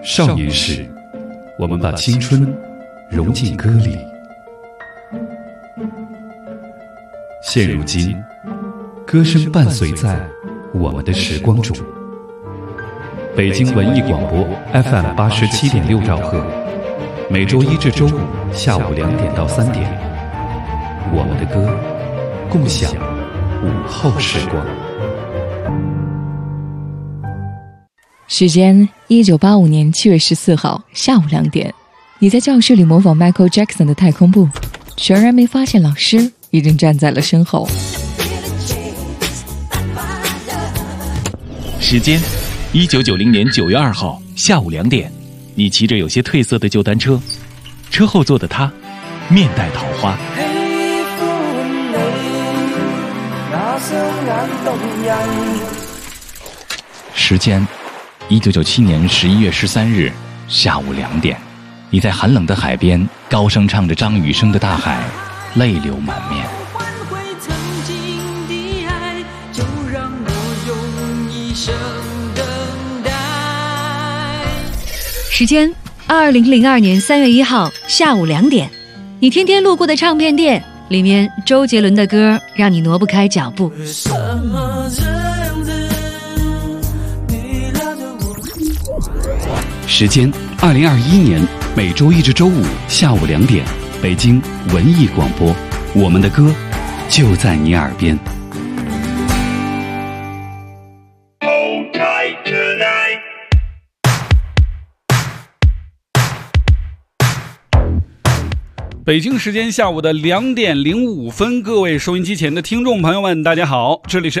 少年时，我们把青春融进歌里。现如今，歌声伴随在我们的时光中。北京文艺广播 FM87.6兆赫，每周一至周五下午2点到3点，我们的歌，共享午后时光。 时间1985年7月14号下午2点，你在教室里模仿 Michael Jackson 的太空步，全然没发现老师已经站在了身后。 时间1990年9月2号下午2点，你骑着有些褪色的旧单车，车后座的他面带桃花。时间1997年11月13日下午2点，你在寒冷的海边高声唱着张雨生的《大海》，泪流满面。 时间2002年3月1号下午2点，你天天路过的唱片店，里面周杰伦的歌让你挪不开脚步。 时间2021年每周一至周五下午2点，北京文艺广播，我们的歌就在你耳边。北京时间下午的2点05分，各位收音机前的听众朋友们，大家好，这里是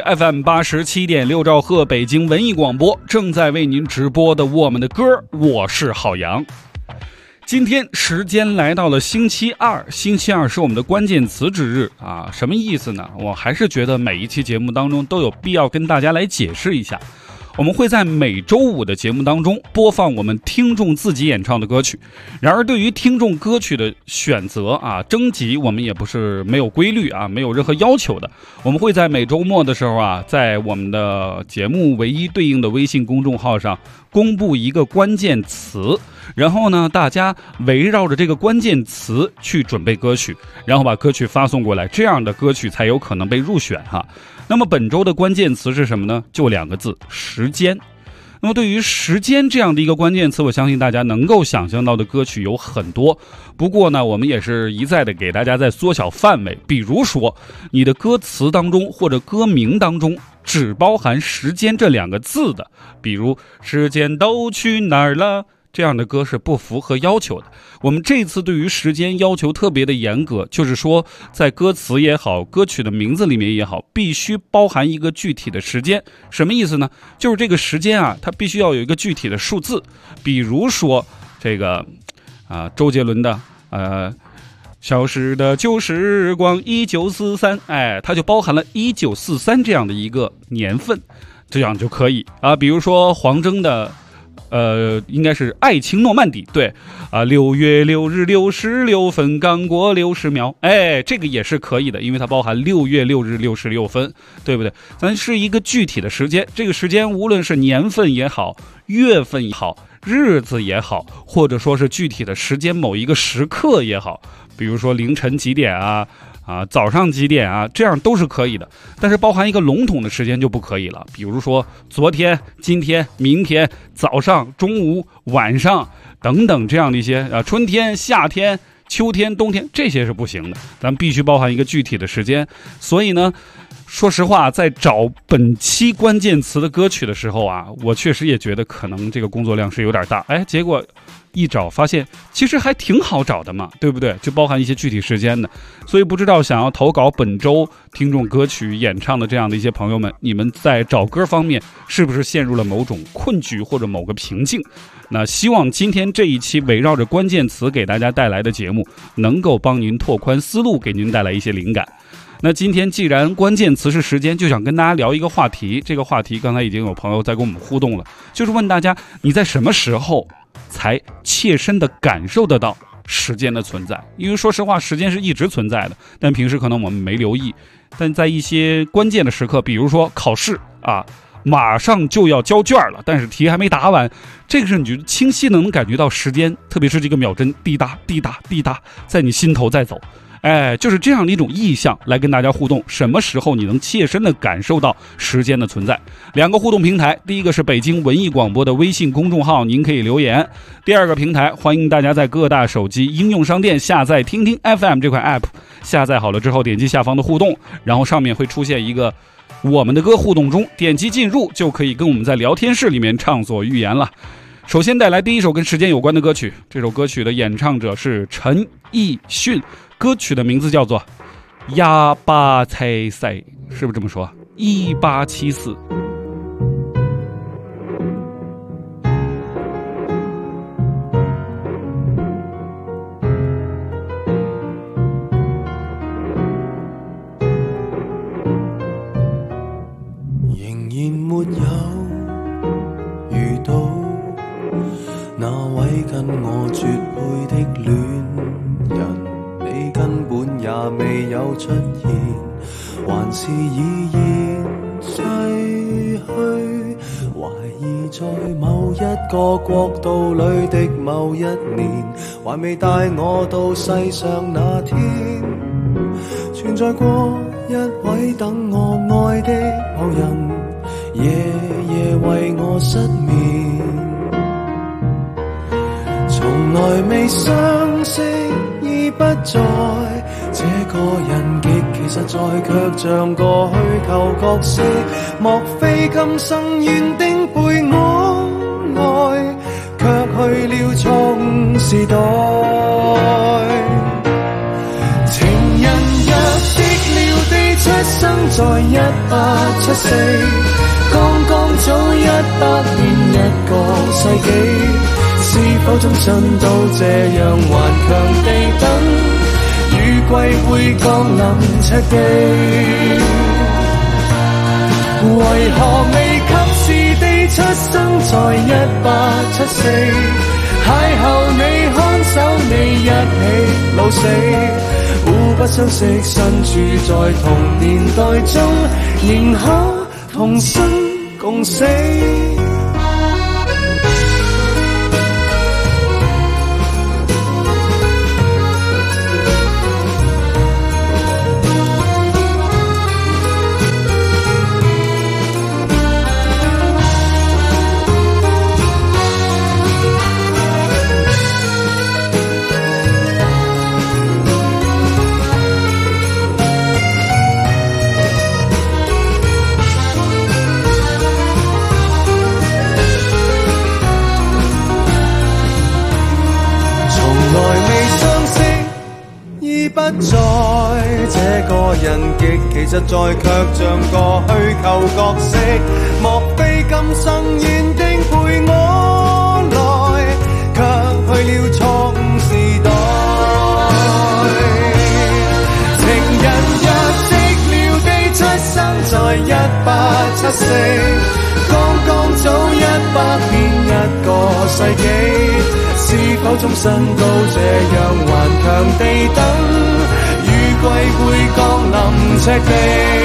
FM87.6兆赫北京文艺广播，正在为您直播的我们的歌，我是郝阳。今天时间来到了星期二，星期二是我们的关键词之日啊，什么意思呢？我还是觉得每一期节目当中都有必要跟大家来解释一下。我们会在每周五的节目当中播放我们听众自己演唱的歌曲，然而对于听众歌曲的选择啊、征集，我们也不是没有规律啊，没有任何要求的。我们会在每周末的时候啊，在我们的节目唯一对应的微信公众号上公布一个关键词，然后呢，大家围绕着这个关键词去准备歌曲，然后把歌曲发送过来，这样的歌曲才有可能被入选哈。那么本周的关键词是什么呢？就2个字，时间。那么对于时间这样的一个关键词，我相信大家能够想象到的歌曲有很多。不过呢，我们也是一再的给大家在缩小范围，比如说你的歌词当中或者歌名当中只包含时间这2个字的，比如时间都去哪儿了，这样的歌是不符合要求的。我们这次对于时间要求特别的严格，就是说在歌词也好，歌曲的名字里面也好，必须包含一个具体的时间。什么意思呢？就是这个时间啊，它必须要有一个具体的数字。比如说这个周杰伦的消失的旧时光1943，它就包含了1943这样的一个年份，这样就可以啊。比如说黄征的应该是爱情诺曼底，对啊，6月6日66分，刚过60秒，这个也是可以的，因为它包含6月6日66分，对不对？咱是一个具体的时间，这个时间无论是年份也好，月份也好，日子也好，或者说是具体的时间某一个时刻也好，比如说凌晨几点早上几点啊，这样都是可以的。但是包含一个笼统的时间就不可以了，比如说昨天、今天、明天、早上、中午、晚上等等这样的一些春天、夏天、秋天、冬天，这些是不行的，咱必须包含一个具体的时间。所以呢，说实话，在找本期关键词的歌曲的时候啊，我确实也觉得可能这个工作量是有点大，结果一找发现其实还挺好找的嘛，对不对？就包含一些具体时间的。所以不知道想要投稿本周听众歌曲演唱的这样的一些朋友们，你们在找歌方面是不是陷入了某种困局或者某个瓶颈？那希望今天这一期围绕着关键词给大家带来的节目能够帮您拓宽思路，给您带来一些灵感。那今天既然关键词是时间，就想跟大家聊一个话题。这个话题刚才已经有朋友在跟我们互动了，就是问大家，你在什么时候才切身的感受得到时间的存在？因为说实话，时间是一直存在的，但平时可能我们没留意。但在一些关键的时刻，比如说考试马上就要交卷了，但是题还没答完，这个时候你就清晰的能感觉到时间，特别是这个秒针滴答滴答滴答在你心头在走。就是这样的一种意象来跟大家互动，什么时候你能切身的感受到时间的存在。2个互动平台，第一个是北京文艺广播的微信公众号，您可以留言；第二个平台，欢迎大家在各大手机应用商店下载听听 FM 这款 app， 下载好了之后点击下方的互动，然后上面会出现一个我们的歌互动中，点击进入就可以跟我们在聊天室里面畅所欲言了。首先带来第一首跟时间有关的歌曲，这首歌曲的演唱者是陈奕迅，歌曲的名字叫做1874，是不是这么说？1874。 仍然沒有遇到那位跟我絕配的戀人，你根本也未有出現，還是已然逝去，懷疑在某一個國度裏的某一年，還未帶我到世上那天，存在過一位等我愛的某人，夜夜為我失眠，從來未相識已不在，這個人極其實在，卻像個虛構角色，莫非今生原定陪我愛，卻去了錯誤時代。情人若識了地出生在1874，剛剛早100年一個世紀，是否終身都這樣頑強地等，雨季會降臨赤地？為何未及時地出生在1874，邂逅你看守你一起老死，互不相識身處在同年代中，仍可同生共死。不在，這個人極其實在，卻像個虛構角色，莫非今生原定陪我來，卻去了錯誤時代。情人若識了地出生在1874，剛剛早100年一個世紀，是否終身都這樣頑強地等？雨季會降臨赤地，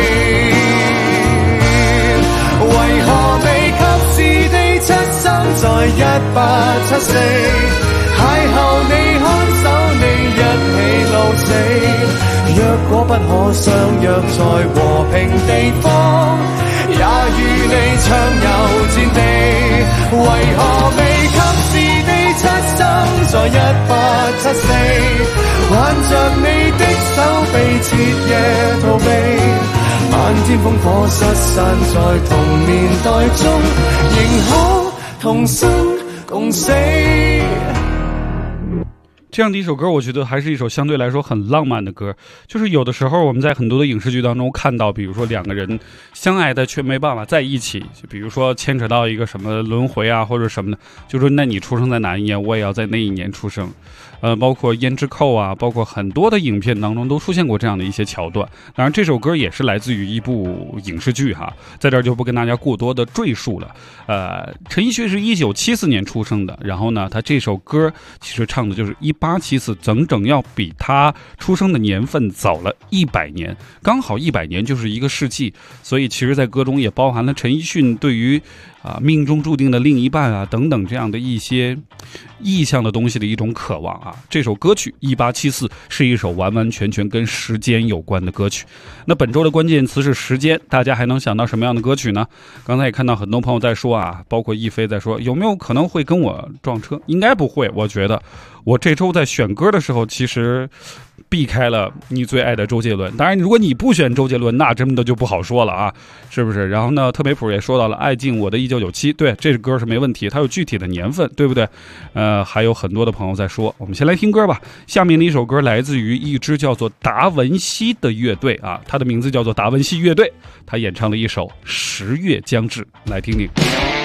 為何未及時地出生在1874，邂逅你看守你一起老死，若果不可相約在和平地方，也與你暢遊戰地，為何未及時地出生在1874，挽着你的手臂徹夜逃避，漫天烽火失散在同年代中，仍可同生共死。 这样的一首歌，我觉得还是一首相对来说很浪漫的歌。就是有的时候我们在很多的影视剧当中看到，比如说2个人相爱的却没办法在一起，就比如说牵扯到一个什么轮回啊或者什么的，就说那你出生在哪一年，我也要在那一年出生。包括胭脂扣啊，包括很多的影片当中都出现过这样的一些桥段。当然这首歌也是来自于一部影视剧哈，在这儿就不跟大家过多的赘述了。陈奕迅是1974年出生的，然后呢他这首歌其实唱的就是18 1874，整整要比他出生的年份早了100年，刚好100年就是一个世纪。所以其实在歌中也包含了陈奕迅对于命中注定的另一半等等这样的一些意象的东西的一种渴望这首歌曲1874是一首完完全全跟时间有关的歌曲。那本周的关键词是时间，大家还能想到什么样的歌曲呢？刚才也看到很多朋友在说包括亦菲在说有没有可能会跟我撞车，应该不会。我觉得我这周在选歌的时候其实避开了你最爱的周杰伦，当然如果你不选周杰伦那真的就不好说了是不是？然后呢，特美普也说到了爱敬我的1997，对，这歌是没问题，它有具体的年份，对不对？还有很多的朋友在说，我们先来听歌吧。下面的一首歌来自于一支叫做达文西的乐队它的名字叫做达文西乐队，他演唱了一首《十月将至》，来听听。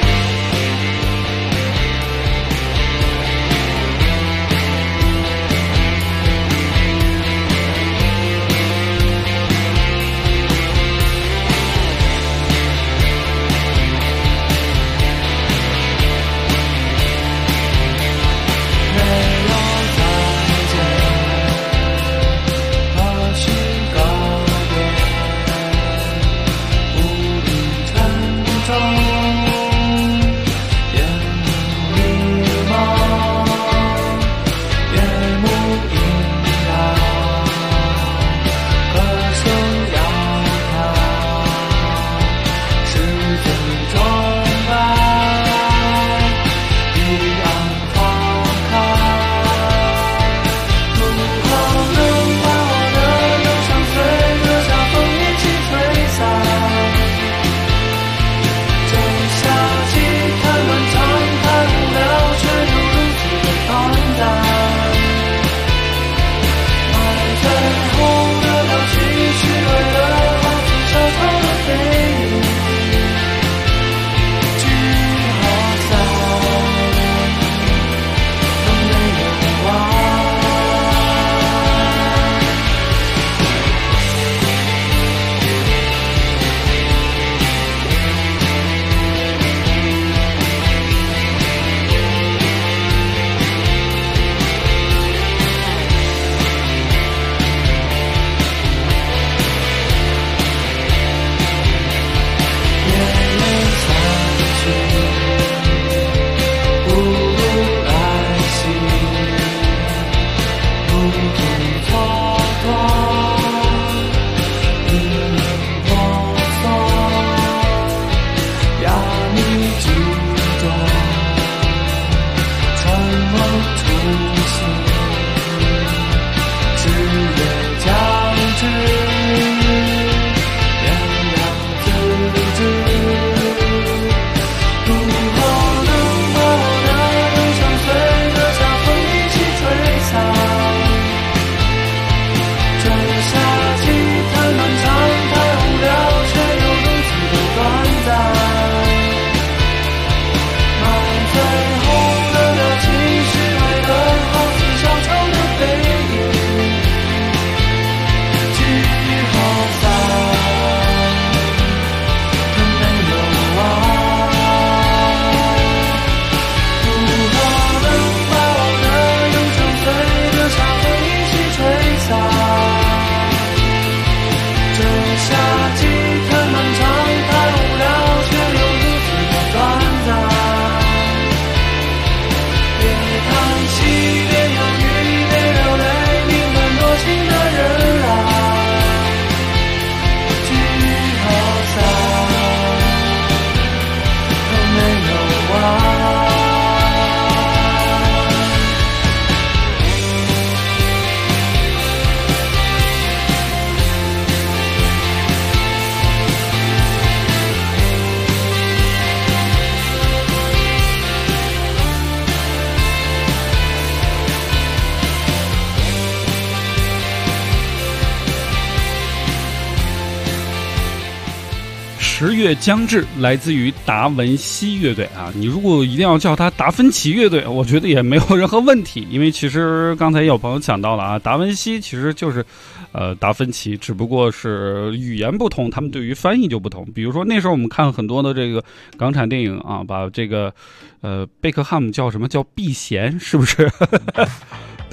十月将至来自于达文西乐队你如果一定要叫它达芬奇乐队，我觉得也没有任何问题，因为其实刚才有朋友讲到了达文西其实就是达芬奇，只不过是语言不同，他们对于翻译就不同。比如说那时候我们看很多的这个港产电影把这个贝克汉姆叫什么叫避嫌，是不是？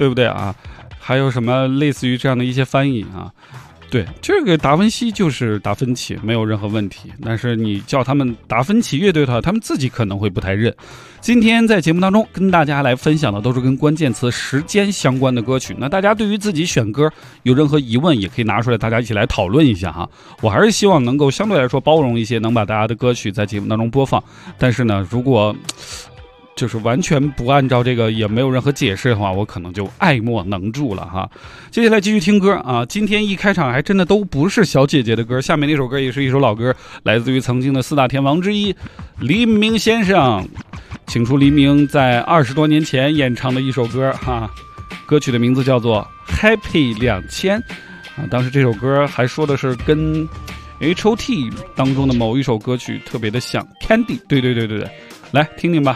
对不对啊？还有什么类似于这样的一些翻译啊？对，这个达芬西就是达芬奇，没有任何问题。但是你叫他们达芬奇乐队的话，他们自己可能会不太认。今天在节目当中跟大家来分享的都是跟关键词时间相关的歌曲。那大家对于自己选歌有任何疑问，也可以拿出来，大家一起来讨论一下哈。我还是希望能够相对来说包容一些，能把大家的歌曲在节目当中播放。但是呢，如果就是完全不按照这个，也没有任何解释的话，我可能就爱莫能助了哈。接下来继续听歌啊，今天一开场还真的都不是小姐姐的歌，下面那首歌也是一首老歌，来自于曾经的四大天王之一黎明先生，请出黎明在20多年前演唱的一首歌哈，歌曲的名字叫做 Happy 2000啊，当时这首歌还说的是跟 HOT 当中的某一首歌曲特别的像 Candy， 对，来听听吧。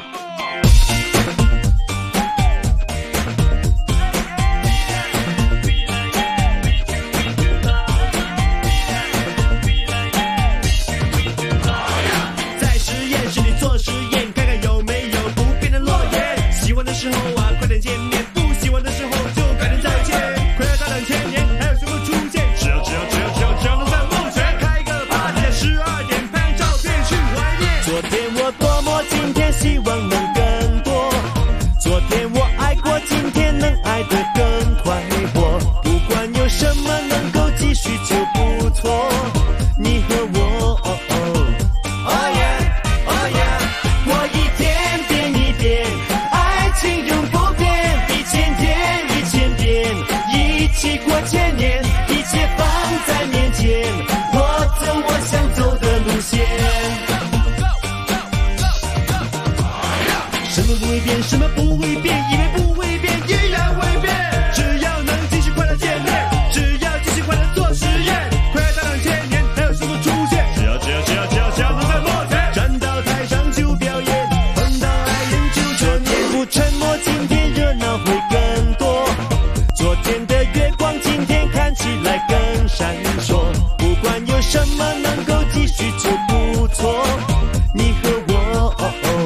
什么不会变，以为不会变，依然会变。只要能继续快乐见面，只要继续快乐做实验，快要到2000年还有什么出现？只要能在末天站到台上就表演，碰到爱人就昨天不沉默，今天热闹会更多。昨天的月光，今天看起来更闪烁。不管有什么能够继续就不错。你和我。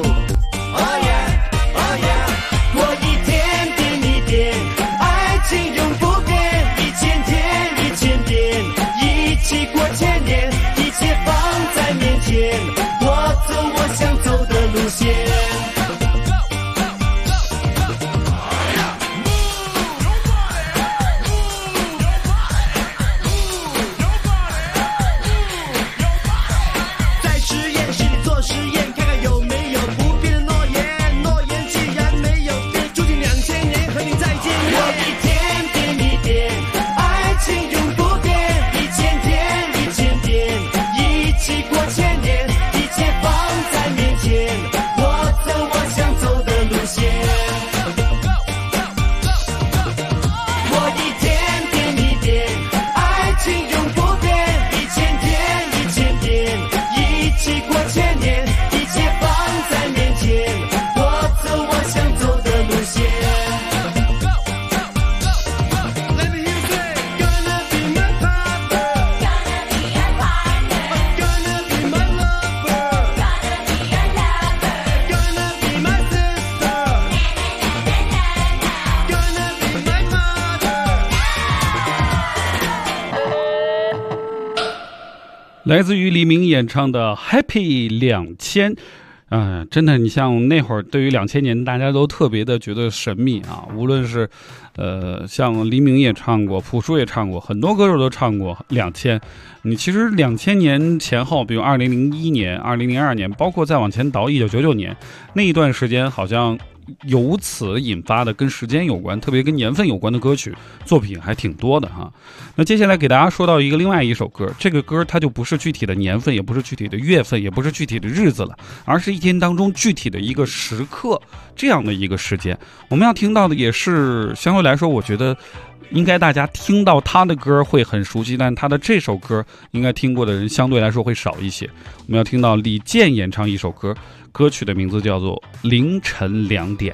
来自于黎明演唱的 Happy 2000。真的，你像那会儿对于2000年大家都特别的觉得神秘啊，无论是像黎明也唱过，朴树也唱过，很多歌手都唱过2000。你其实2000年前后，比如2001年、2002年，包括再往前倒1999年那一段时间，好像由此引发的跟时间有关，特别跟年份有关的歌曲作品还挺多的哈。那接下来给大家说到另外一首歌，这个歌它就不是具体的年份，也不是具体的月份，也不是具体的日子了，而是一天当中具体的一个时刻，这样的一个时间。我们要听到的也是相对来说，我觉得应该大家听到他的歌会很熟悉，但他的这首歌应该听过的人相对来说会少一些。我们要听到李健演唱一首歌，歌曲的名字叫做《凌晨2点》。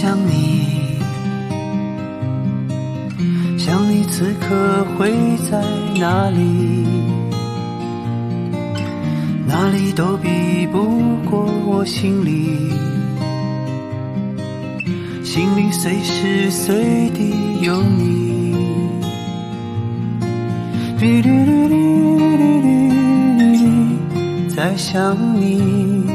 想你，想你此刻会在哪里，哪里都比不过我心里，心里随时随地有你。在想你，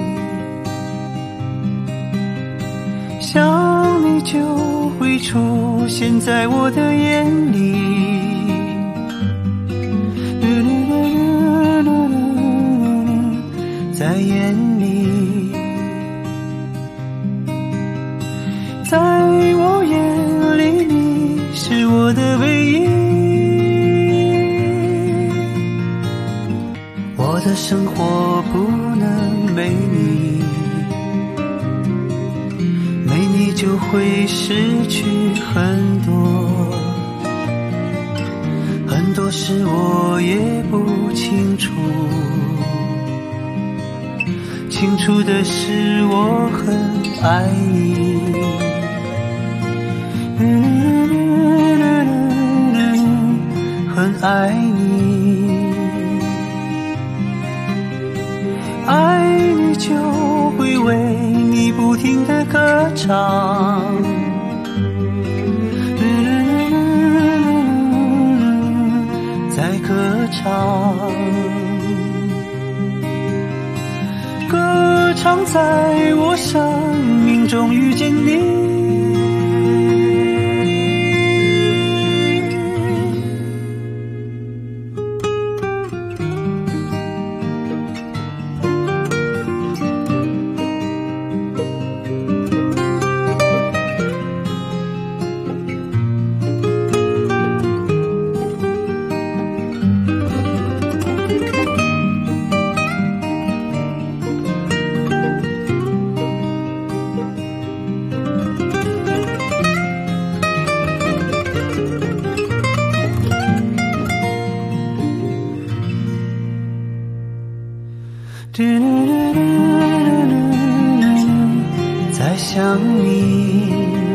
想你就会出现在我的眼里，在眼里，在我眼里你是我的唯一。我的生活不能没你，没你就会失去很多，很多事我也不清楚，清楚的是我很爱你，很爱你，爱你就会为你不停地歌唱，在歌唱，歌唱在我生命中遇见你。在想你，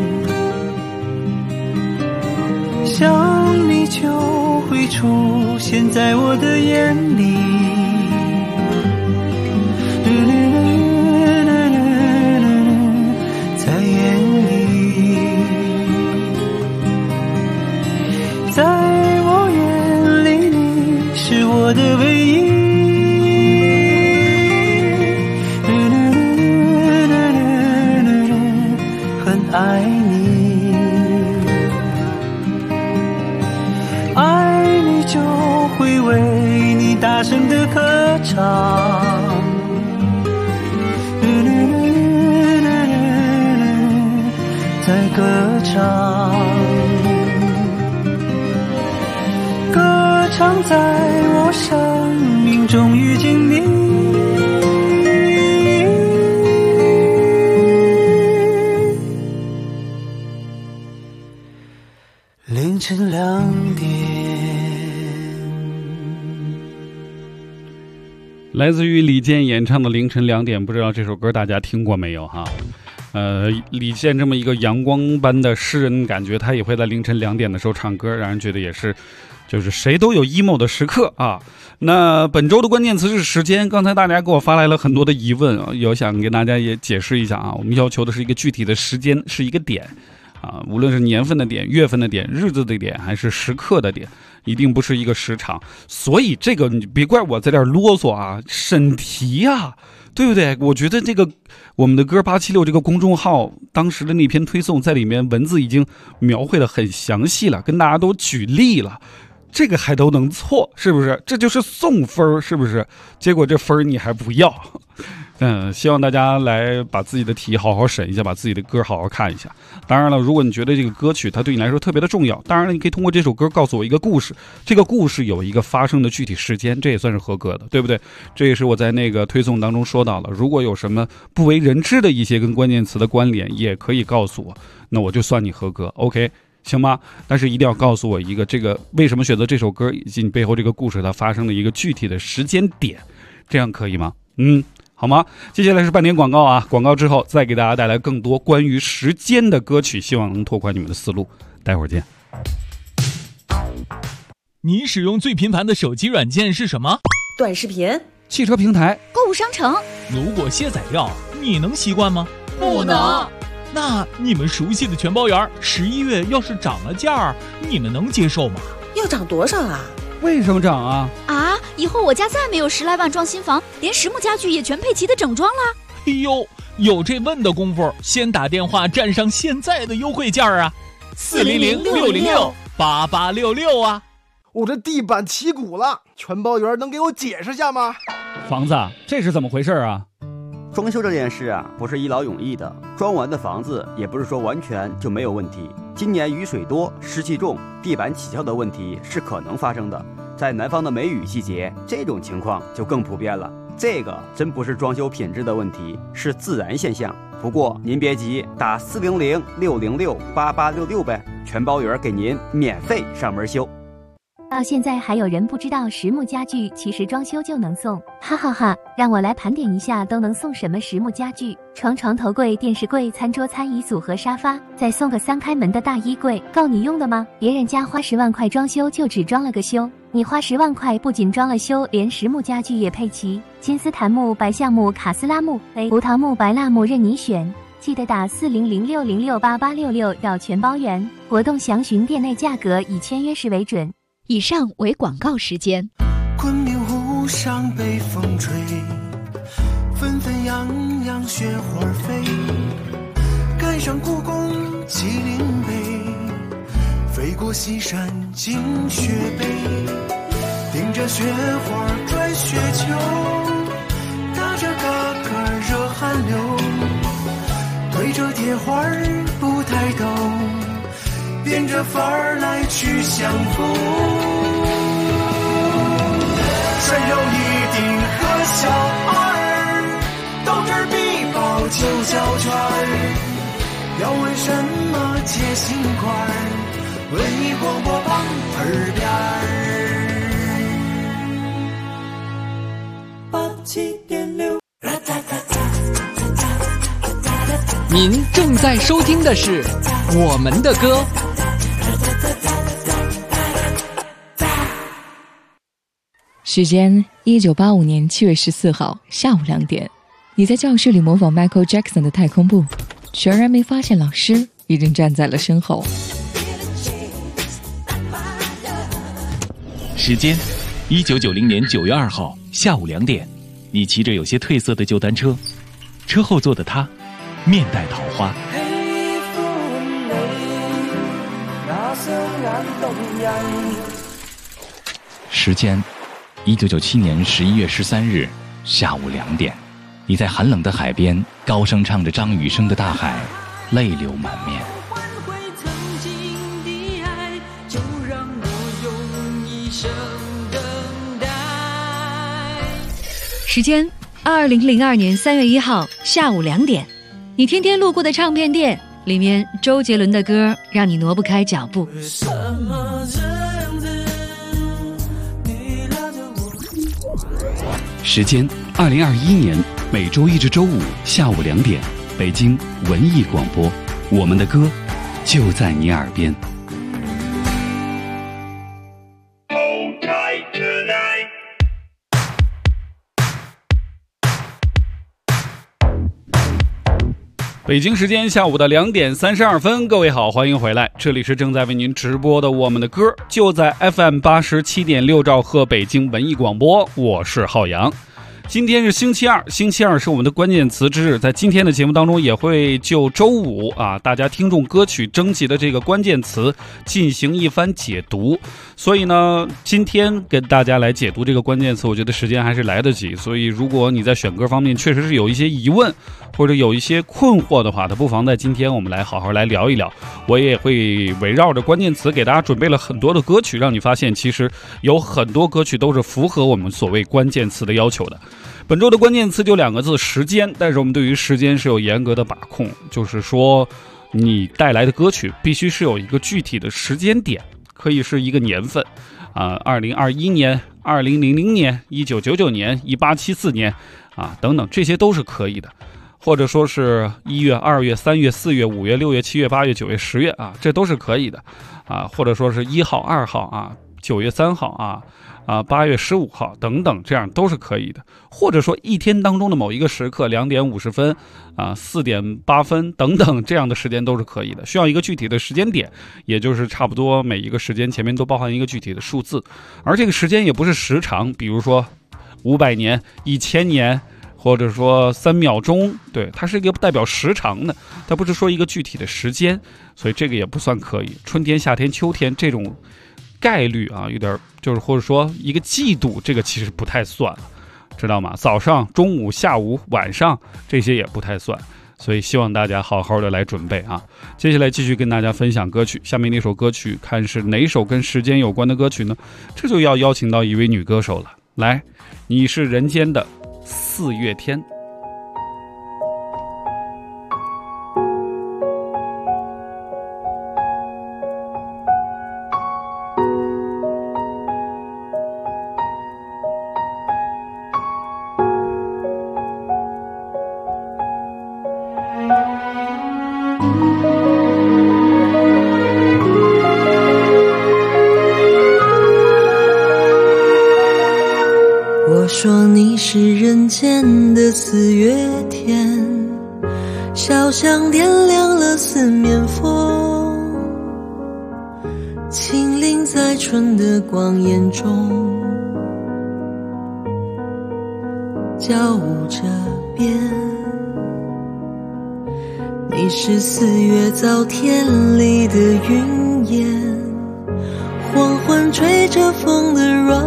想你就会出现在我的眼里，在眼里，在我眼里你是我的唯一。爱你，爱你就会为你大声的歌唱，在歌唱，歌唱在我生命中遇见你。凌晨2点， 来自于李健演唱的《凌晨2点》，不知道这首歌大家听过没有哈？李健这么一个阳光般的诗人，感觉他也会在凌晨2点的时候唱歌，让人觉得也是，就是谁都有 emo 的时刻啊。那本周的关键词是时间，刚才大家给我发来了很多的疑问啊，有想跟大家也解释一下啊。我们要求的是一个具体的时间，是一个点。无论是年份的点、月份的点、日子的点，还是时刻的点，一定不是一个时长。所以这个你别怪我在这儿啰嗦啊，审题啊，对不对？我觉得这个我们的歌876这个公众号当时的那篇推送，在里面文字已经描绘得很详细了，跟大家都举例了。这个还都能错，是不是？这就是送分，是不是？结果这分你还不要。希望大家来把自己的题好好审一下，把自己的歌好好看一下。当然了，如果你觉得这个歌曲它对你来说特别的重要，当然了，你可以通过这首歌告诉我一个故事，这个故事有一个发生的具体时间，这也算是合格的，对不对？这也是我在那个推送当中说到了，如果有什么不为人知的一些跟关键词的关联，也可以告诉我，那我就算你合格 ，OK。行吗？但是一定要告诉我一个这个为什么选择这首歌以及你背后这个故事它发生的一个具体的时间点，这样可以吗？ 好吗？接下来是半点广告啊，广告之后再给大家带来更多关于时间的歌曲，希望能拓宽你们的思路。待会儿见。 你使用最频繁的手机软件是什么？ 短视频、 汽车平台、 购物商城。 如果卸载掉，你能习惯吗？ 不能。 那你们熟悉的全包园11月要是涨了价，你们能接受吗？ 要涨多少啊？ 为什么涨啊？ 啊，以后我家再没有10来万装新房，连实木家具也全配齐的整装了。 哎呦，有这问的功夫，先打电话占上现在的优惠价啊！400-606-8866啊！ 我这地板起鼓了，全包园能给我解释下吗？ 房子，这是怎么回事啊？ 装修这件事啊，不是一劳永逸的，装完的房子也不是说完全就没有问题。今年雨水多，湿气重，地板起翘的问题是可能发生的。在南方的梅雨季节，这种情况就更普遍了。这个真不是装修品质的问题，是自然现象。不过您别急，打400-606-8866呗，全包园给您免费上门修。 到现在还有人不知道实木家具其实装修就能送，哈哈哈！让我来盘点一下都能送什么实木家具：床、床头柜、电视柜、餐桌、餐椅组和沙发，再送个3开门的大衣柜，够你用的吗？别人家花10万块装修就只装了个修，你花10万块不仅装了修，连实木家具也配齐，金丝檀木、白橡木、卡斯拉木、葡萄木、白蜡木任你选。记得打400-606-8866到全包园，活动详询店内价格，以签约时为准。 以上为广告时间。 昆明湖上北风吹，纷纷扬扬雪花飞，赶上故宫麒麟碑，飞过西山进雪北，顶着雪花转雪球，打着嘎嘎热汗流，对着铁花不抬头，变着法儿来去相逢，谁有一顶和小二，斗智必报9角圈，要问什么解心块，文艺广播旁耳边87.6。 您正在收听的是我们的歌。 时间1985年7月14号下午2点，你在教室里模仿 Michael Jackson 的太空步，全然没发现老师已经站在了身后。 时间1990年9月2号下午2点，你骑着有些褪色的旧单车，车后座的他面带桃花。时间1997年11月13日下午2点，你在寒冷的海边高声唱着张雨生的《大海》，泪流满面。 时间2002年3月1号下午2点，你天天路过的唱片店里面，周杰伦的歌让你挪不开脚步。 时间2021年每周1至周5下午2点，北京文艺广播，我们的歌就在你耳边。北京时间下午的2点32分，各位好，欢迎回来，这里是正在为您直播的我们的歌，就在 FM 87.6兆赫北京文艺广播，我是浩洋。今天是星期二，星期二是我们的关键词之日，在今天的节目当中也会就周五大家听众歌曲征集的这个关键词进行一番解读，所以呢今天跟大家来解读这个关键词，我觉得时间还是来得及，所以如果你在选歌方面确实是有一些疑问或者有一些困惑的话，不妨在今天我们来好好来聊一聊，我也会围绕着关键词给大家准备了很多的歌曲，让你发现其实有很多歌曲都是符合我们所谓关键词的要求的。本周的关键词就2个字，时间，但是我们对于时间是有严格的把控，就是说你带来的歌曲必须是有一个具体的时间点，可以是一个年份2021年、2000年、1999年、1874年啊等等，这些都是可以的。或者说是1月、2月、3月、4月、5月、6月、7月、8月、9月、10月啊，这都是可以的啊。或者说是1号、2号啊，9月3号啊，8月15号等等，这样都是可以的。或者说一天当中的某一个时刻，2点50分啊，4点8分等等，这样的时间都是可以的。需要一个具体的时间点，也就是差不多每一个时间前面都包含一个具体的数字，而这个时间也不是时长，比如说500年、1000年。或者说3秒钟，对，它是一个代表时长的，它不是说一个具体的时间，所以这个也不算可以。春天、夏天、秋天这种概率啊，有点就是或者说一个季度，这个其实不太算了，知道吗？早上、中午、下午、晚上这些也不太算，所以希望大家好好的来准备啊。接下来继续跟大家分享歌曲，下面那首歌曲看是哪首跟时间有关的歌曲呢？这就要邀请到一位女歌手了，来，你是人间的4月天。 我说你是人间的4月天，小巷点亮了四面风，轻灵在春的光焰中，交舞着边。你是4月早天里的云烟，缓缓吹着风的软，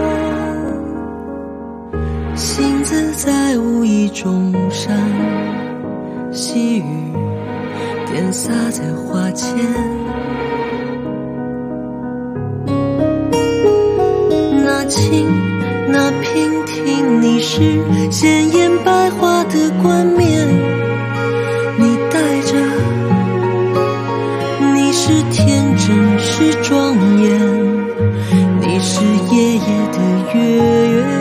星子在无意中闪，细雨点洒在花前。那轻那娉婷，你是鲜艳百花的冠冕，你戴着，你是天真是庄严，你是夜夜的月圆。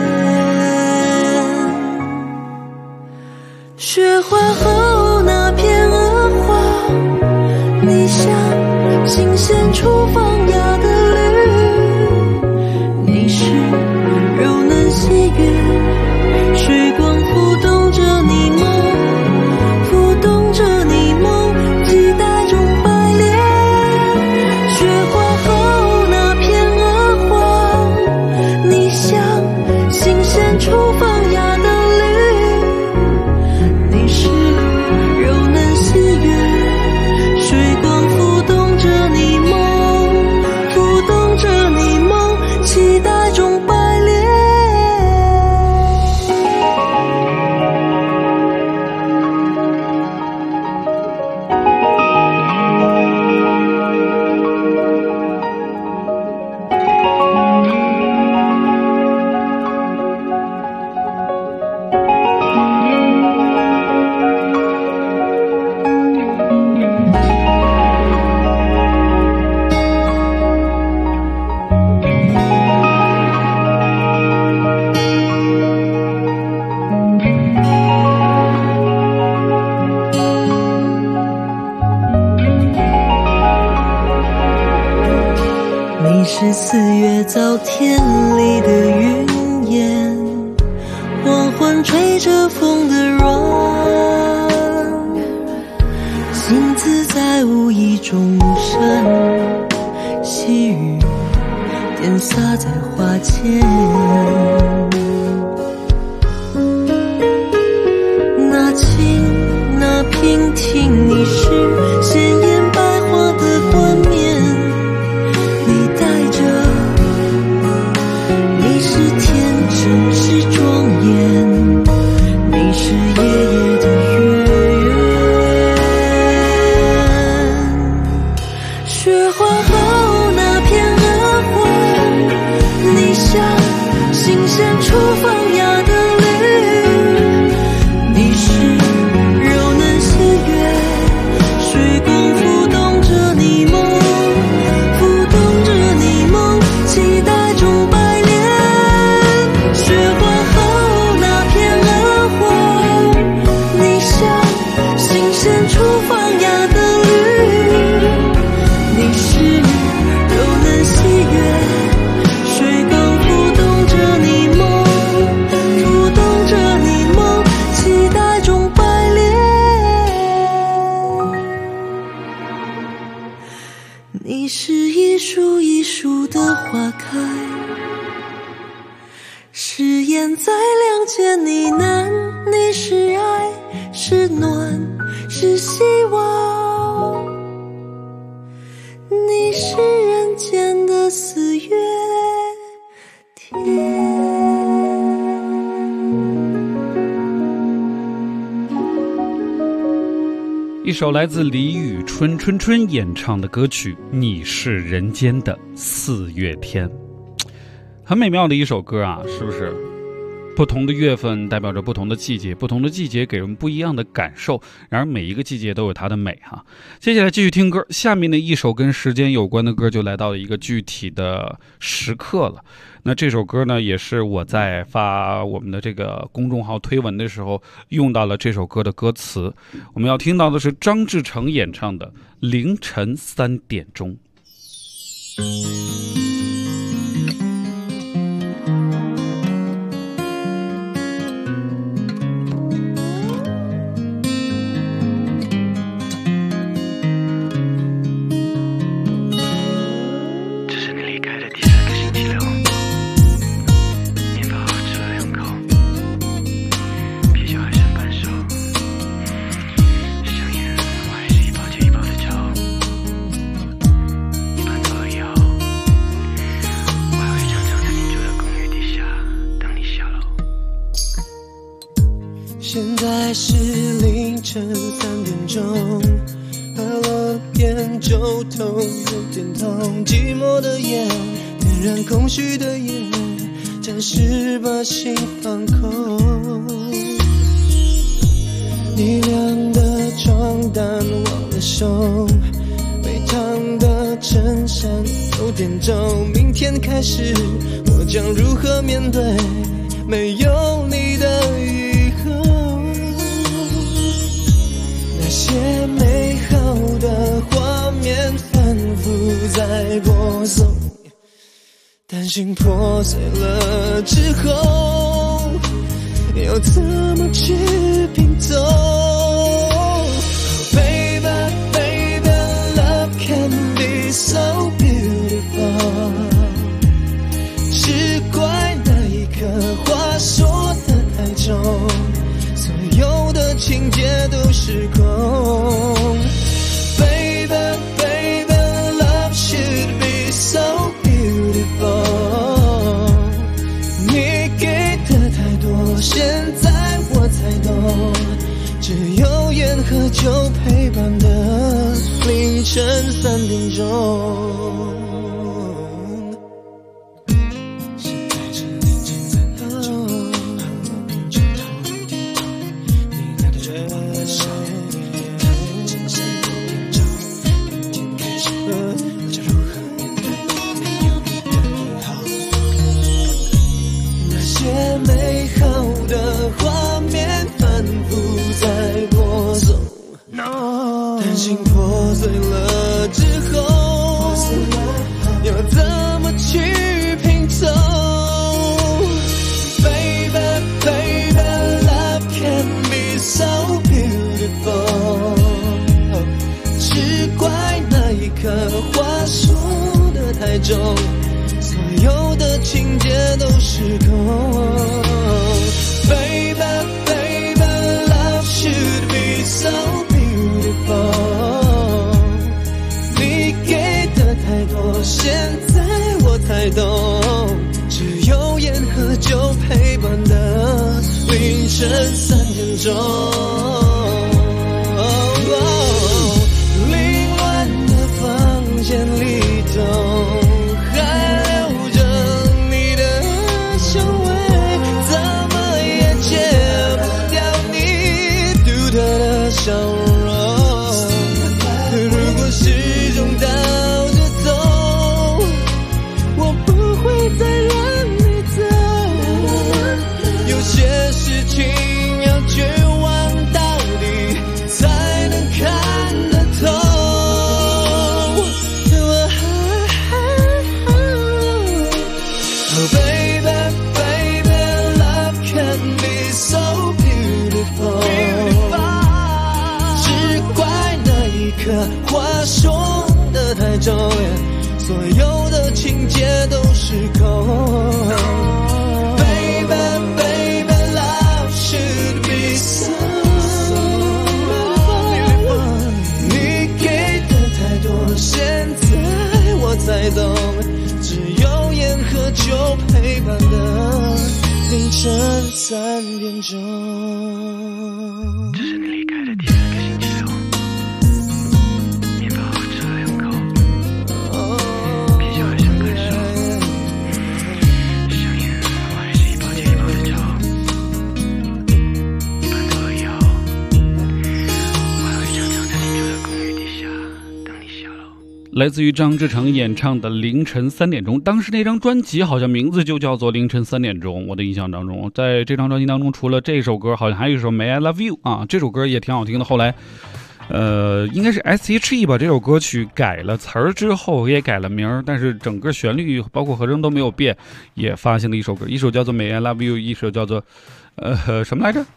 雪花后那片鹅黄，你像新鲜出放芽的绿，你是柔嫩喜悦，水光浮动着你梦，浮动着你梦，期待中百炼。雪花后那片鹅黄，你像新鲜出放芽的是4月早天里的云烟，缓缓吹着风的软，星子在无意中闪，细雨点洒在花前。那轻那娉婷，你是鲜艳百花的冠冕，真是庄严，你是夜夜的月圆。雪花后那片鹅黄，你像新鲜出放芽的绿，你是柔嫩喜悦，水光浮动着你梦，浮动着你梦，期待中百炼。雪花后那片鹅的花开，誓言在两间呢喃，你是爱是暖是希望，你是人间的四月天。 一首来自李宇春演唱的歌曲《你是人间的四月天》，很美妙的一首歌啊，是不是？不同的月份代表着不同的季节，不同的季节给人不一样的感受，然而每一个季节都有它的美哈。接下来继续听歌，下面的一首跟时间有关的歌就来到了一个具体的时刻了。那这首歌呢，也是我在发我们的这个公众号推文的时候用到了这首歌的歌词。我们要听到的是张志成演唱的《凌晨3点钟》。 现在是凌晨3点钟，喝了点酒头有点痛，寂寞的夜点燃空虚的夜，暂时把心放空。你晾的床单忘了收，被烫的衬衫有点皱，明天开始我将如何面对没有你的以后？那些美好的画面反复在播送，担心破碎了之后要怎么去拼凑？ Baby, baby, love can be so beautiful， 只怪那一刻话说得太重，所有的情节都失控。 Baby, baby, love should be so beautiful， 你给的太多，现在我才懂，只有烟和酒陪伴的凌晨3点钟。 担心破碎了之后要怎么去拼凑 Baby, baby, love can be so beautiful， 只怪那一刻话说得太重，所有的情节都失控。 Baby, baby, love should be so你给的太多，现在我才懂，只有烟和酒陪伴的凌晨3点钟。凌乱的房间里头，还留着你的香味，怎么也戒不掉你独特的笑容。 始终倒着走，我不会再让你走。有些事情要绝望到底，才能看得透。Oh baby, baby, love can be so beautiful， 只怪那一刻。 话说得太重，所有的情节陪伴的凌晨3点钟。 这是你离开的第3个星期六，面包吃了2口，啤酒还想感受，香烟我还是一包接一包的抽，一般多了以后，我还会常常在你住的公寓底下等你下楼。 来自于张志成演唱的凌晨3点钟，当时那张专辑好像名字就叫做凌晨3点钟。我的印象当中，在这张专辑当中，除了这首歌，好像还有一首 May I Love You 啊，这首歌也挺好听的。后来应该是 S.H.E 把这首歌曲改了词儿之后也改了名，但是整个旋律包括和声都没有变，也发行了一首歌，一首叫做 May I Love You， 一首叫做什么来着？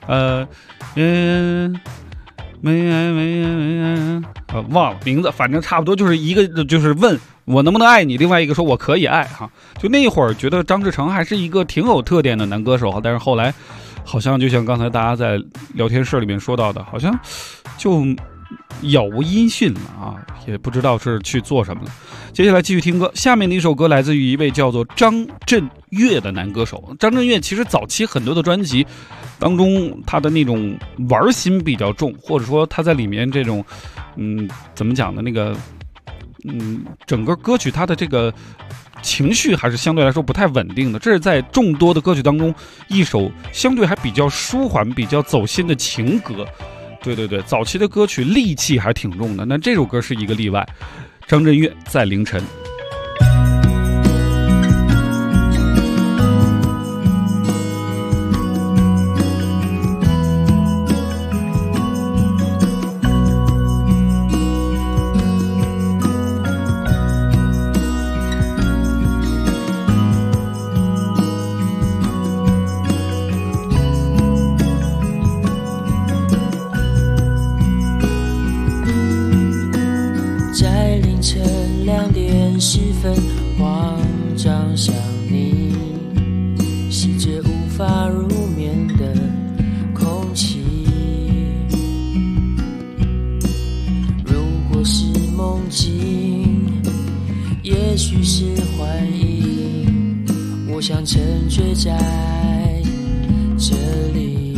忘了名字，反正差不多就是一个就是问我能不能爱你，另外一个说我可以爱哈。就那会儿觉得张志成还是一个挺有特点的男歌手，但是后来好像就像刚才大家在聊天室里面说到的，好像就杳无音讯了啊，也不知道是去做什么了。接下来继续听歌，下面的一首歌来自于一位叫做张震岳的男歌手。张震岳其实早期很多的专辑当中，他的那种玩心比较重，或者说他在里面这种怎么讲的那个整个歌曲他的这个情绪还是相对来说不太稳定的，这是在众多的歌曲当中一首相对还比较舒缓比较走心的情歌。对对对，早期的歌曲戾气还挺重的，那这首歌是一个例外。张震岳在凌晨。 慌张想你，吸着无法入眠的空气。如果是梦境，也许是幻影，我想沉醉在这里。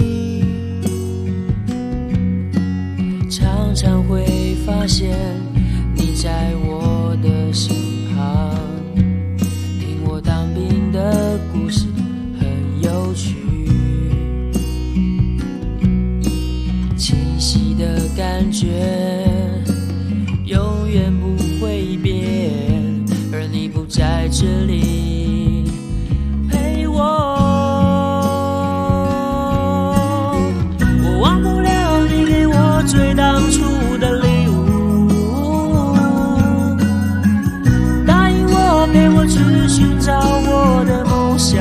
常常会发现你在我的身旁，听我当兵的故事很有趣，清晰的感觉永远不会变，而你不在这里陪我，我忘不了你给我最当初的礼物，陪我去寻找我的梦想，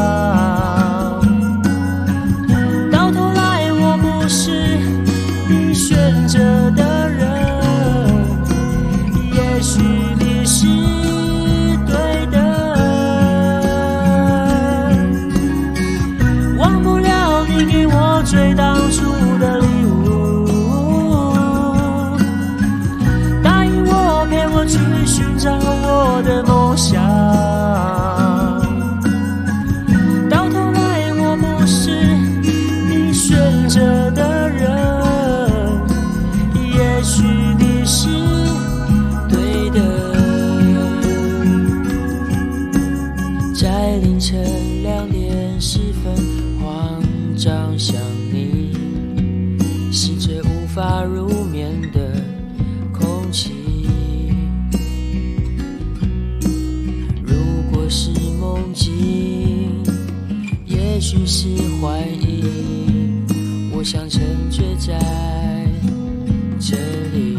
到头来我不是你选择的人，也许你是对的，忘不了你给我最当初的礼物，答应我陪我去寻找我的梦想，到头来我不是你选择的人，也许你是对的。在凌晨2点10分慌张想你，吸着无法入眠的空气，是梦境，也许是幻影，我想沉醉在这里。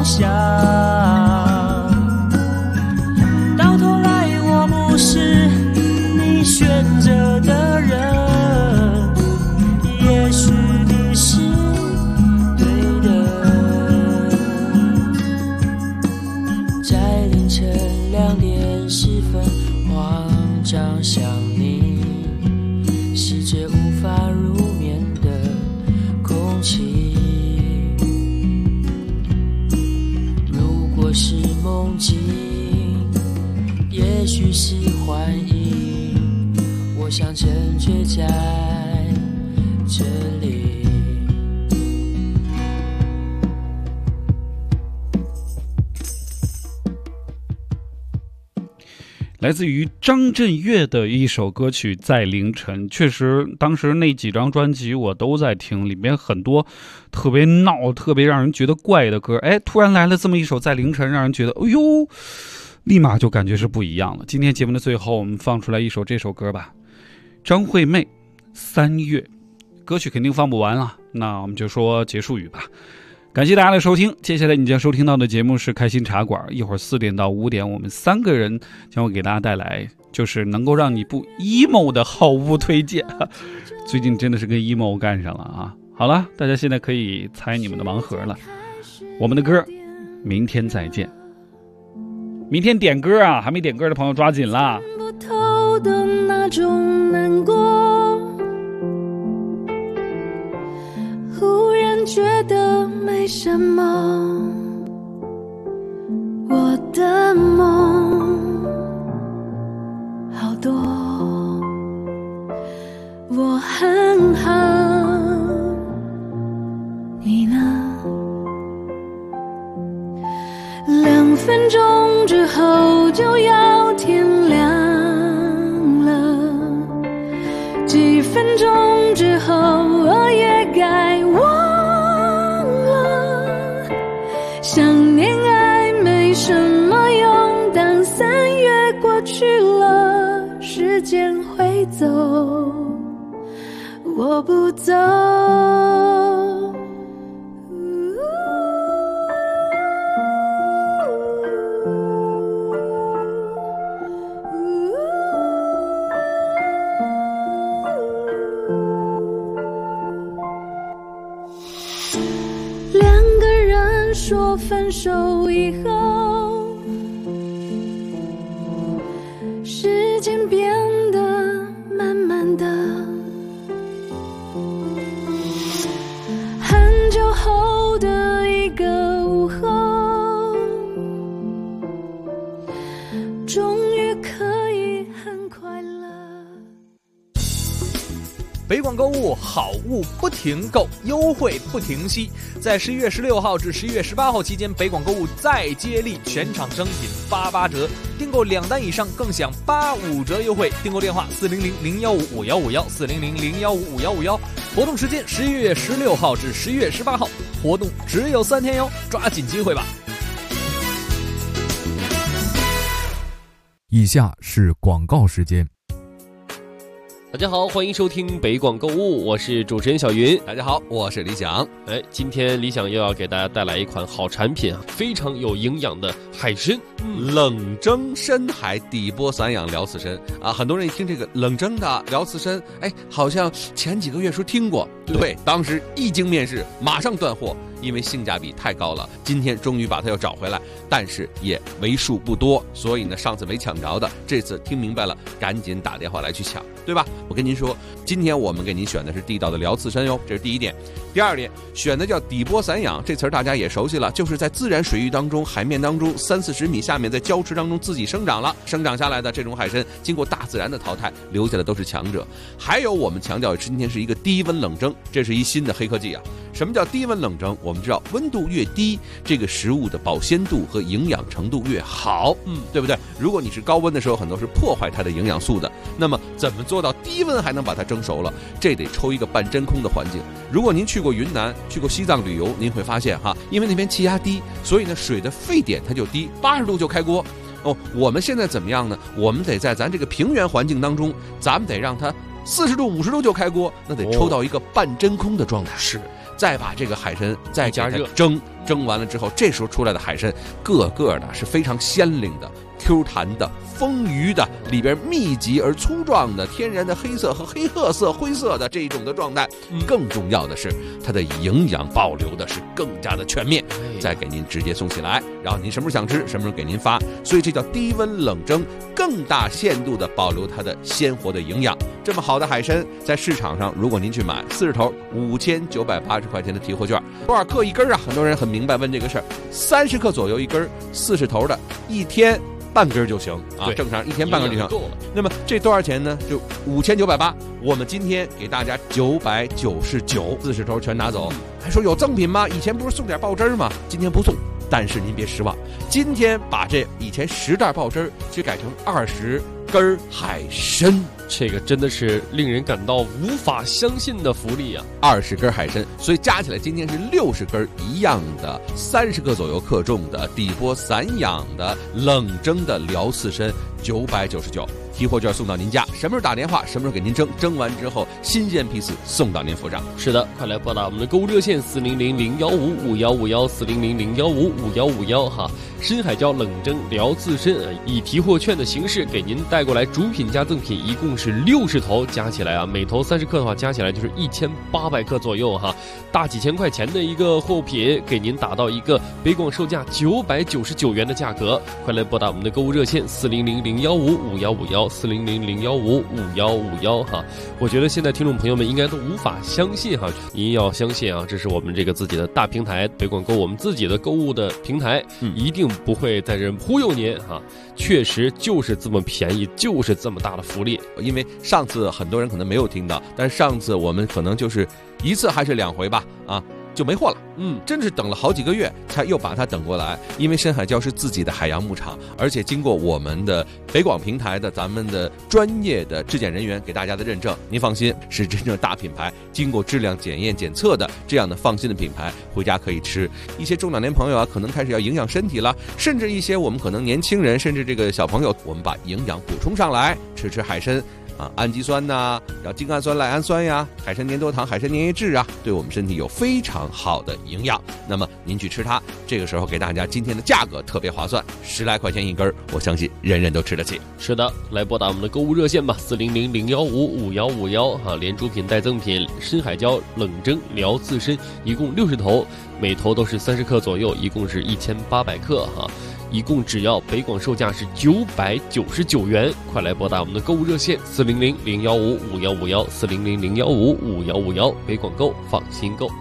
梦想。到头来我不是你选择的人，也许你是对的。在凌晨2点10分慌张想你，是这无法入眠的空气。如果是梦境，也许是幻影，我想沉醉在这里。 来自于张震岳的一首歌曲《在凌晨》，确实当时那几张专辑我都在听，里面很多特别闹特别让人觉得怪的歌，突然来了这么一首《在凌晨》，让人觉得哎呦，立马就感觉是不一样了。今天节目的最后我们放出来一首这首歌吧，张惠妹3月，歌曲肯定放不完了，那我们就说结束语吧。感谢大家的收听，接下来你将收听到的节目是开心茶馆，一会儿4点到5点我们3个人将会给大家带来就是能够让你不 emo 的好物推荐。最近真的是跟 emo 干上了啊！好了，大家现在可以猜你们的盲盒了，我们的歌明天再见。明天点歌啊，还没点歌的朋友抓紧啦。 不透的那种难过，忽然觉得没什么，我的梦好多，我很好，你呢？2分钟之后就要天亮了，几分钟之后我也该忘了。想念爱没什么用，当3月过去了，时间会走，我不走。说分手以后，时间变得慢慢的，很久后的一个午后，终于可以很快乐。 北广购物，好物不停购，优惠不停息。在11月16号至11月18号期间，北广购物再接力，全场商品88折，订购2单以上更享85折优惠。订购电话400-015-5151，400-015-5151。活动时间11月16号至11月18号，活动只有3天哟，抓紧机会吧。 以下是广告时间。 大家好，欢迎收听北广购物，我是主持人小云。 大家好，我是李想。 今天李想又要给大家带来一款好产品啊，非常有营养的海参， 冷蒸深海底波散养辽刺参啊。很多人一听这个冷蒸的辽刺参，好像前几个月时候听过，对，当时一经面世，马上断货。因为性价比太高了，今天终于把它又找回来，但是也为数不多，所以呢，上次没抢着的，这次听明白了，赶紧打电话来去抢，对吧？我跟您说，今天我们给您选的是地道的辽刺参哟，这是第一点。第二点，选的叫底波散养，这词儿大家也熟悉了，就是在自然水域当中、海面当中30-40米下面，在礁池当中自己生长了，生长下来的这种海参，经过大自然的淘汰，留下的都是强者。还有我们强调今天是一个低温冷蒸，这是一新的黑科技啊。什么叫低温冷蒸？我们知道温度越低，这个食物的保鲜度和营养程度越好，对不对？如果你是高温的时候，很多是破坏它的营养素的。那么怎么做到低温还能把它蒸熟了？这得抽一个半真空的环境。如果您去过云南，去过西藏旅游，您会发现哈，因为那边气压低，所以呢水的沸点它就低，80度就开锅。我们现在怎么样呢？我们得在咱这个平原环境当中，咱们得让它40度、50度就开锅，那得抽到一个半真空的状态。 是。 再把这个海参再加热蒸蒸完了之后，这时候出来的海参个个的是非常鲜灵的、Q 弹的、丰腴的，里边密集而粗壮的天然的黑色和黑褐色、灰色的这种的状态。更重要的是，它的营养保留的是更加的全面，再给您直接送起来，然后您什么时候想吃，什么时候给您发。所以这叫低温冷蒸，更大限度的保留它的鲜活的营养。这么好的海参，在市场上，如果您去买40头5980块钱的提货券，多少克一根啊？很多人很明白问这个事儿，30克左右一根，40头的，一天半根就行啊，正常一天半根就行。那么这多少钱呢？就5980，我们今天给大家999，40头全拿走。还说有赠品吗？以前不是送点爆汁吗？今天不送。但是您别失望，今天把这以前10袋爆汁就改成20根海参， 这个真的是令人感到无法相信的福利啊 ！20根海参，所以加起来今天是60根一样的，30克左右克重的底波散养的冷蒸的辽刺参，999。提货券送到您家，什么时候打电话，什么时候给您蒸，蒸完之后新鲜批次送到您府上。 是的，快来拨打我们的购物热线400-015-5151，400-015-5151哈。深海椒冷蒸辽刺参以提货券的形式给您带过来，主品加赠品一共是60头，加起来啊，每头30克的话，加起来就是1800克左右哈，大几千块钱的一个货品，给您打到一个北广售价999元的价格。快来拨打我们的购物热线400-015-5151，400-015-5151哈。我觉得现在听众朋友们应该都无法相信哈，您要相信啊，这是我们这个自己的大平台北广购，我们自己的购物的平台，一定不会在这忽悠您哈，确实就是这么便宜，就是这么大的福利。 因为上次很多人可能没有听到，但是上次我们可能就是1次还是2回吧啊，就没货了。真是等了好几个月才又把它等过来。因为深海礁是自己的海洋牧场，而且经过我们的北广平台的咱们的专业的质检人员给大家的认证，您放心，是真正大品牌，经过质量检验检测的这样的放心的品牌，回家可以吃。一些中老年朋友啊，可能开始要营养身体了，甚至一些我们可能年轻人，甚至这个小朋友，我们把营养补充上来，吃海参。氨基酸呐，然后精氨酸、赖氨酸呀，海参粘多糖、海参粘液质啊，对我们身体有非常好的营养。那么您去吃它，这个时候给大家今天的价格特别划算，10来块钱一根，我相信人人都吃得起。 是的，来拨打我们的购物热线吧，400-015-5151哈，连主品带赠品，深海礁冷蒸辽刺参一共60头，每头都是30克左右，一共是1800克哈。一共只要北广售价是999元，快来拨打我们的购物热线400-015-5151，400-015-5151，北广购放心购。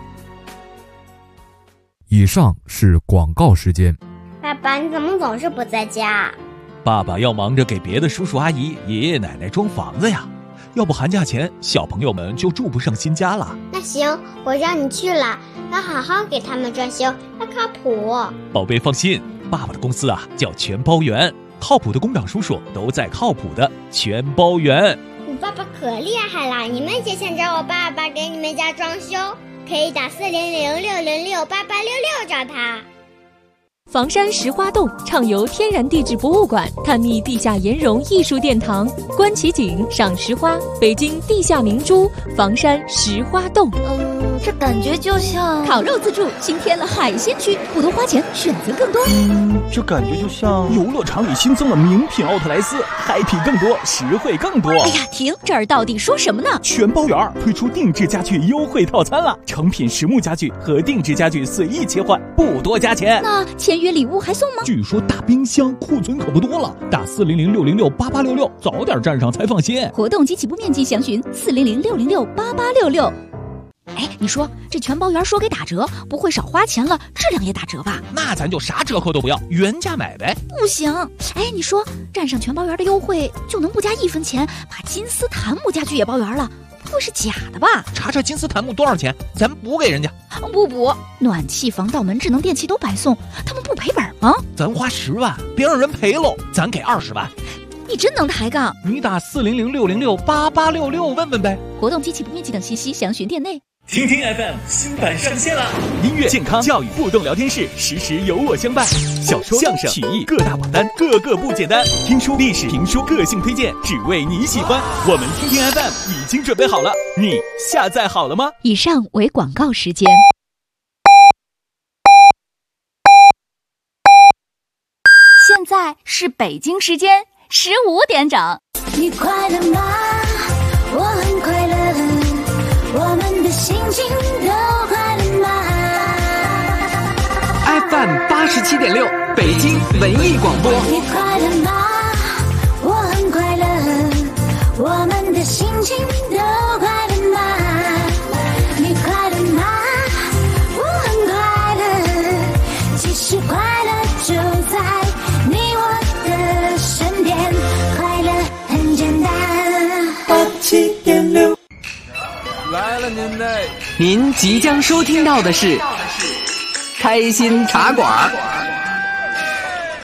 以上是广告时间。 爸爸，你怎么总是不在家？ 爸爸要忙着给别的叔叔阿姨、爷爷奶奶装房子呀，要不寒假前小朋友们就住不上新家了。 那行，我让你去了，要好好给他们装修，要靠谱。 宝贝放心，爸爸的公司啊叫全包园，靠谱的工长叔叔都在靠谱的全包园。 你爸爸可厉害了，你们也想找我爸爸给你们家装修，可以打400-606-8866找他。 房山石花洞畅游天然地质博物馆，探秘地下岩溶艺术殿堂，观奇景，赏石花，北京地下明珠房山石花洞。 这感觉就像烤肉自助新添了海鲜区，不多花钱，选择更多。 这感觉就像游乐场里新增了名品奥特莱斯，happy更多，实惠更多。 哎呀，停！这儿到底说什么呢？ 全包园推出定制家具优惠套餐了，成品实木家具和定制家具随意切换，不多加钱。 那签约礼物还送吗？ 据说大冰箱库存可不多了，打400-606-8866，早点站上才放心。 活动及起步面积详询400-606-8866。哎，你说这全包园说给打折，不会少花钱了，质量也打折吧？ 那咱就啥折扣都不要，原价买呗。 不行，哎，你说站上全包园的优惠就能不加1分钱，把金丝檀木家具也包圆了，不会是假的吧？ 查查金丝檀木多少钱，咱补给人家。 不补，暖气、防盗门、智能电器都白送，他们不赔本吗？ 咱花10万，别让人赔喽，咱给20万。 你真能抬杠！ 你打400-606-8866问问呗。 活动及起步面积等信息详询店内。 听听 FM 新版上线了，音乐、健康、教育、互动聊天室，时时有我相伴。小说、相声、曲艺各大榜单，个个不简单。听书、历史、评书，个性推荐，只为你喜欢。我们听听 FM 已经准备好了，你下载好了吗？ 以上为广告时间。 在是北京时间15点整。 你快乐吗？我很快乐，我们的心情都快乐吗 ？FM 87.6，北京文艺广播。 你快乐吗？我很快乐，我们的心情都快乐吗？你快乐吗？我很快乐，其实快乐就在你我的身边，快乐很简单。87.6 来了您的， 您即将收听到的是开心茶馆。